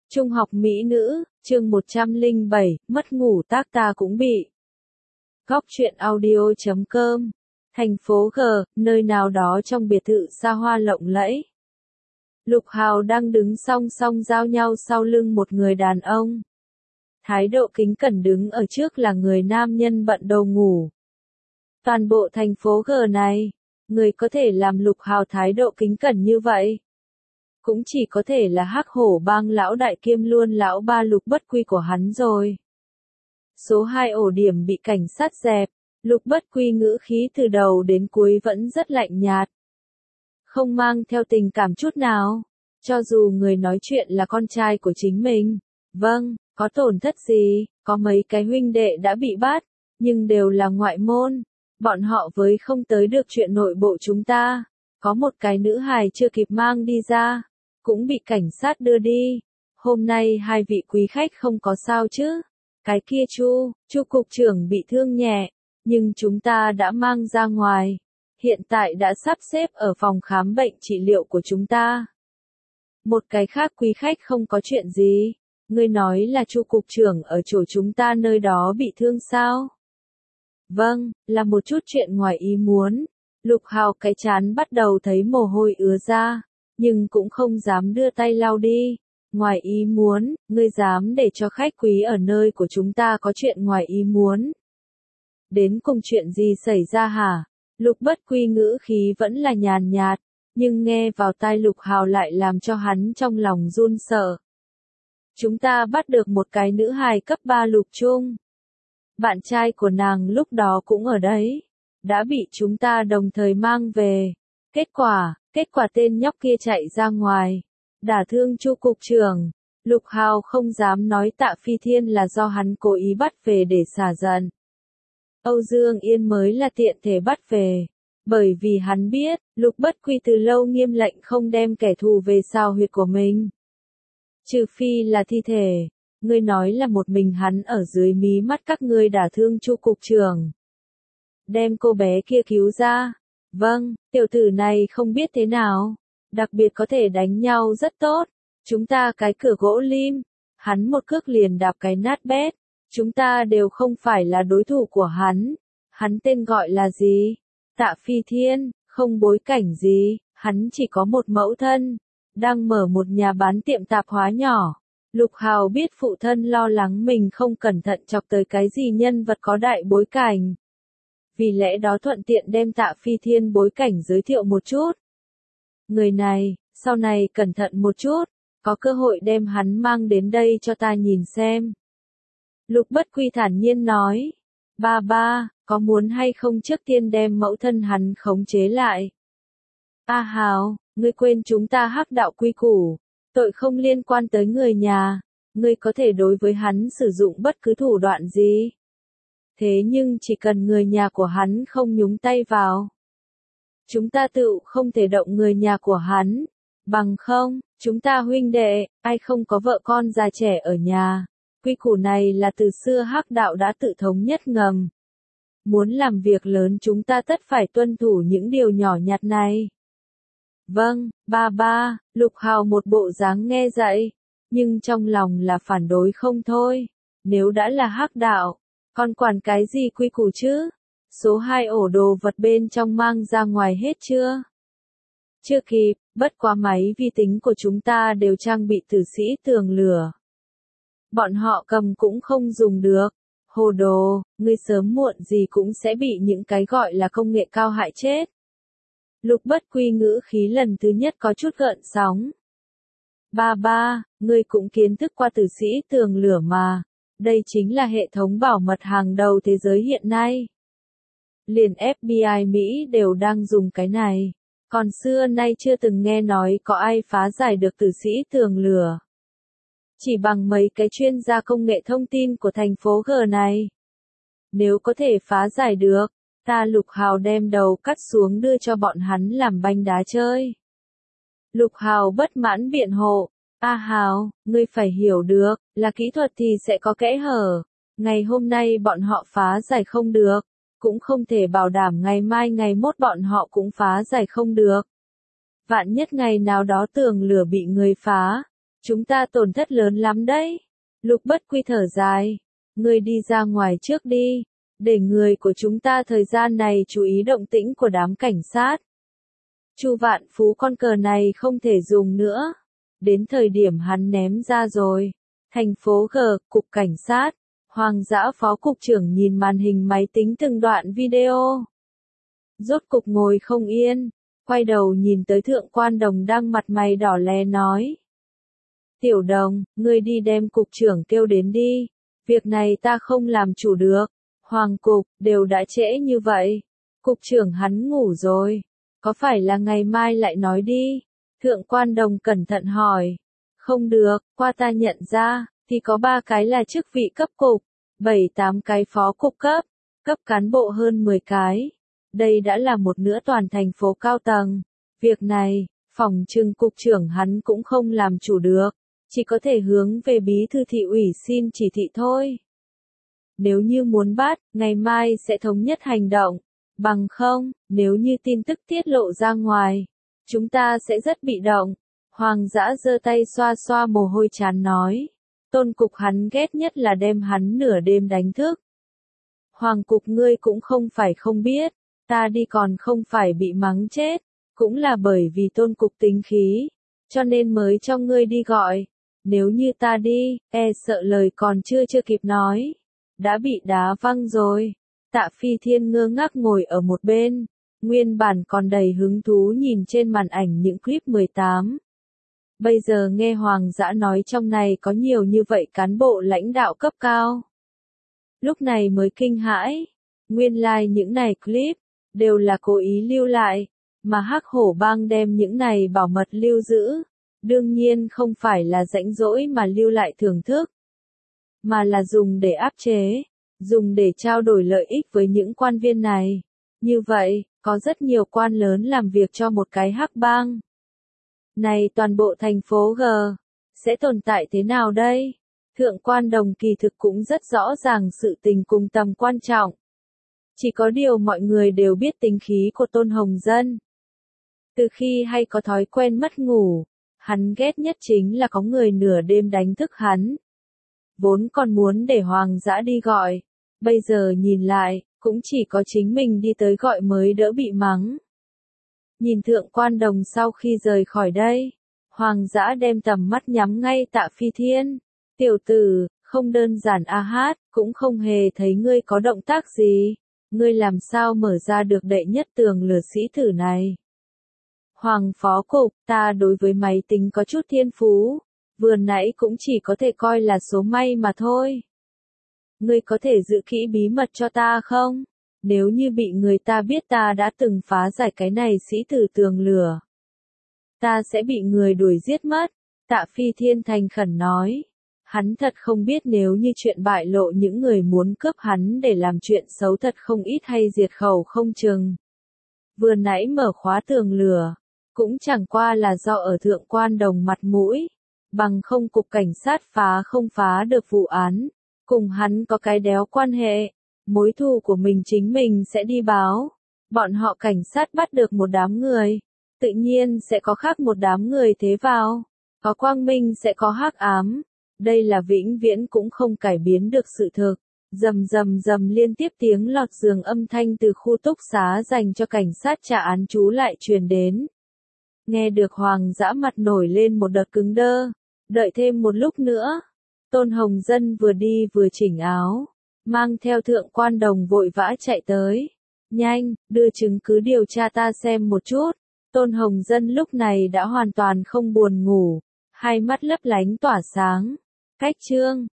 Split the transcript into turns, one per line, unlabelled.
Trung học mỹ nữ, chương 107, mất ngủ tác ta cũng bị. Góc truyện audio.com. Thành phố G, nơi nào đó trong biệt thự xa hoa lộng lẫy. Lục Hào đang đứng song song giao nhau sau lưng một người đàn ông. Thái độ kính cẩn đứng ở trước là người nam nhân bận đầu ngủ. Toàn bộ thành phố G này, người có thể làm Lục Hào thái độ kính cẩn như vậy cũng chỉ có thể là Hắc Hổ Bang lão đại kiêm luôn lão ba Lục Bất Quy của hắn rồi. Số 2 ổ điểm bị cảnh sát dẹp, Lục Bất Quy ngữ khí từ đầu đến cuối vẫn rất lạnh nhạt. Không mang theo tình cảm chút nào, cho dù người nói chuyện là con trai của chính mình. Vâng, có tổn thất gì, có mấy cái huynh đệ đã bị bắt, nhưng đều là ngoại môn. Bọn họ với không tới được chuyện nội bộ chúng ta. Có một cái nữ hài chưa kịp mang đi ra, cũng bị cảnh sát đưa đi. Hôm nay hai vị quý khách không có sao chứ? Cái kia Chu cục trưởng bị thương nhẹ, nhưng chúng ta đã mang ra ngoài. Hiện tại đã sắp xếp ở phòng khám bệnh trị liệu của chúng ta. Một cái khác quý khách không có chuyện gì. Ngươi nói là Chu cục trưởng ở chỗ chúng ta nơi đó bị thương sao? Vâng, là một chút chuyện ngoài ý muốn. Lục Hào cái chán bắt đầu thấy mồ hôi ứa ra, nhưng cũng không dám đưa tay lau đi. Ngoài ý muốn, ngươi dám để cho khách quý ở nơi của chúng ta có chuyện ngoài ý muốn. Đến cùng chuyện gì xảy ra hả? Lục Bất Quy ngữ khí vẫn là nhàn nhạt, nhưng nghe vào tai Lục Hào lại làm cho hắn trong lòng run sợ. Chúng ta bắt được một cái nữ hài cấp 3 Lục Trung. Bạn trai của nàng lúc đó cũng ở đấy. Đã bị chúng ta đồng thời mang về. Kết quả tên nhóc kia chạy ra ngoài. Đả thương Chu cục trưởng. Lục Hào không dám nói Tạ Phi Thiên là do hắn cố ý bắt về để xả giận. Âu Dương Yên mới là tiện thể bắt về. Bởi vì hắn biết, Lục Bất Quy từ lâu nghiêm lệnh không đem kẻ thù về sao huyệt của mình. Trừ phi là thi thể. Ngươi nói là một mình hắn ở dưới mí mắt các ngươi đả thương Chu cục trưởng. Đem cô bé kia cứu ra. Vâng, tiểu tử này không biết thế nào. Đặc biệt có thể đánh nhau rất tốt. Chúng ta cái cửa gỗ lim. Hắn một cước liền đạp cái nát bét. Chúng ta đều không phải là đối thủ của hắn. Hắn tên gọi là gì? Tạ Phi Thiên, không bối cảnh gì. Hắn chỉ có một mẫu thân. Đang mở một nhà bán tiệm tạp hóa nhỏ. Lục Hào biết phụ thân lo lắng mình không cẩn thận chọc tới cái gì nhân vật có đại bối cảnh. Vì lẽ đó thuận tiện đem Tạ Phi Thiên bối cảnh giới thiệu một chút. Người này, sau này cẩn thận một chút, có cơ hội đem hắn mang đến đây cho ta nhìn xem. Lục Bất Quy thản nhiên nói, ba, có muốn hay không trước tiên đem mẫu thân hắn khống chế lại? A Hào, ngươi quên chúng ta Hắc đạo quy củ, tội không liên quan tới người nhà, ngươi có thể đối với hắn sử dụng bất cứ thủ đoạn gì. Thế nhưng chỉ cần người nhà của hắn không nhúng tay vào. Chúng ta tự không thể động người nhà của hắn. Bằng không, chúng ta huynh đệ, ai không có vợ con già trẻ ở nhà. Quy củ này là từ xưa Hắc đạo đã tự thống nhất ngầm. Muốn làm việc lớn chúng ta tất phải tuân thủ những điều nhỏ nhặt này. Vâng, ba, Lục Hào một bộ dáng nghe dạy. Nhưng trong lòng là phản đối không thôi. Nếu đã là Hắc đạo, còn quản cái gì quy củ chứ? Số 2 ổ đồ vật bên trong mang ra ngoài hết chưa? Chưa kịp, bất quá máy vi tính của chúng ta đều trang bị tử sĩ tường lửa. Bọn họ cầm cũng không dùng được. Hồ đồ, ngươi sớm muộn gì cũng sẽ bị những cái gọi là công nghệ cao hại chết. Lục Bất Quy ngữ khí lần thứ nhất có chút gợn sóng. Ba, ngươi cũng kiến thức qua tử sĩ tường lửa mà. Đây chính là hệ thống bảo mật hàng đầu thế giới hiện nay. Liền FBI Mỹ đều đang dùng cái này. Còn xưa nay chưa từng nghe nói có ai phá giải được tử sĩ tường lửa. Chỉ bằng mấy cái chuyên gia công nghệ thông tin của thành phố G này. Nếu có thể phá giải được, ta Lục Hào đem đầu cắt xuống đưa cho bọn hắn làm banh đá chơi. Lục Hào bất mãn biện hộ. A Hào, ngươi phải hiểu được, là kỹ thuật thì sẽ có kẽ hở. Ngày hôm nay bọn họ phá giải không được, cũng không thể bảo đảm ngày mai ngày mốt bọn họ cũng phá giải không được. Vạn nhất ngày nào đó tường lửa bị người phá, Chúng ta tổn thất lớn lắm đấy. Lục Bất Quy thở dài. Ngươi đi ra ngoài trước đi. Để người của chúng ta thời gian này chú ý động tĩnh của đám cảnh sát. Chu Vạn Phú con cờ này không thể dùng nữa. Đến thời điểm hắn ném ra rồi. Thành phố G, cục cảnh sát. Hoàng Dã phó cục trưởng nhìn màn hình máy tính từng đoạn video. Rốt cục ngồi không yên. Quay đầu nhìn tới Thượng Quan Đồng đang mặt mày đỏ lè nói. Tiểu Đồng, ngươi đi đem cục trưởng kêu đến đi. Việc này ta không làm chủ được. Hoàng cục, đều đã trễ như vậy. Cục trưởng hắn ngủ rồi. Có phải là ngày mai lại nói đi? Thượng Quan Đồng cẩn thận hỏi. Không được, qua ta nhận ra, thì có 3 cái là chức vị cấp cục, 7-8 cái phó cục cấp cán bộ hơn 10 cái. Đây đã là một nửa toàn thành phố cao tầng. Việc này, phòng trừng cục trưởng hắn cũng không làm chủ được. Chỉ có thể hướng về bí thư thị ủy xin chỉ thị thôi. Nếu như muốn bắt, ngày mai sẽ thống nhất hành động. Bằng không, nếu như tin tức tiết lộ ra ngoài, chúng ta sẽ rất bị động. Hoàng Dã giơ tay xoa xoa mồ hôi trán nói. Tôn cục hắn ghét nhất là đem hắn nửa đêm đánh thức. Hoàng cục ngươi cũng không phải không biết, ta đi còn không phải bị mắng chết, cũng là bởi vì Tôn cục tính khí, cho nên mới cho ngươi đi gọi. Nếu như ta đi, sợ lời còn chưa kịp nói, đã bị đá văng rồi. Tạ Phi Thiên ngơ ngác ngồi ở một bên, nguyên bản còn đầy hứng thú nhìn trên màn ảnh những clip 18. Bây giờ nghe Hoàng Dã nói trong này có nhiều như vậy cán bộ lãnh đạo cấp cao. Lúc này mới kinh hãi, nguyên lai những này clip, đều là cố ý lưu lại, mà Hắc Hổ Bang đem những này bảo mật lưu giữ. Đương nhiên không phải là rãnh rỗi mà lưu lại thưởng thức, mà là dùng để áp chế, dùng để trao đổi lợi ích với những quan viên này. Như vậy, có rất nhiều quan lớn làm việc cho một cái Hắc Bang. Này toàn bộ thành phố G, sẽ tồn tại thế nào đây? Thượng Quan Đồng kỳ thực cũng rất rõ ràng sự tình cùng tầm quan trọng. Chỉ có điều mọi người đều biết tính khí của Tôn Hồng Dân. Từ khi hay có thói quen mất ngủ, hắn ghét nhất chính là có người nửa đêm đánh thức hắn. Vốn còn muốn để Hoàng Dã đi gọi, bây giờ nhìn lại, cũng chỉ có chính mình đi tới gọi mới đỡ bị mắng. Nhìn Thượng Quan Đồng sau khi rời khỏi đây, Hoàng Dã đem tầm mắt nhắm ngay Tạ Phi Thiên. Tiểu tử, không đơn giản a hát, cũng không hề thấy ngươi có động tác gì. Ngươi làm sao mở ra được đệ nhất tường lửa sĩ thử này? Hoàng phó cục, ta đối với máy tính có chút thiên phú, vừa nãy cũng chỉ có thể coi là số may mà thôi. Ngươi có thể giữ kỹ bí mật cho ta không? Nếu như bị người ta biết ta đã từng phá giải cái này sĩ tử tường lửa, ta sẽ bị người đuổi giết mất. Tạ Phi Thiên thành khẩn nói. Hắn thật không biết nếu như chuyện bại lộ những người muốn cướp hắn để làm chuyện xấu thật không ít hay diệt khẩu không chừng. Vừa nãy mở khóa tường lửa, cũng chẳng qua là do ở Thượng Quan Đồng mặt mũi, bằng không cục cảnh sát không phá được vụ án, cùng hắn có cái đéo quan hệ, mối thù của mình chính mình sẽ đi báo. Bọn họ cảnh sát bắt được một đám người, tự nhiên sẽ có khác một đám người thế vào, có quang minh sẽ có hắc ám. Đây là vĩnh viễn cũng không cải biến được sự thực. Rầm rầm rầm liên tiếp tiếng lọt giường âm thanh từ khu túc xá dành cho cảnh sát trả án trú lại truyền đến. Nghe được Hoàng Dã mặt nổi lên một đợt cứng đơ. Đợi thêm một lúc nữa. Tôn Hồng Dân vừa đi vừa chỉnh áo, mang theo Thượng Quan Đồng vội vã chạy tới. Nhanh, đưa chứng cứ điều tra ta xem một chút. Tôn Hồng Dân lúc này đã hoàn toàn không buồn ngủ, hai mắt lấp lánh tỏa sáng. Cách chương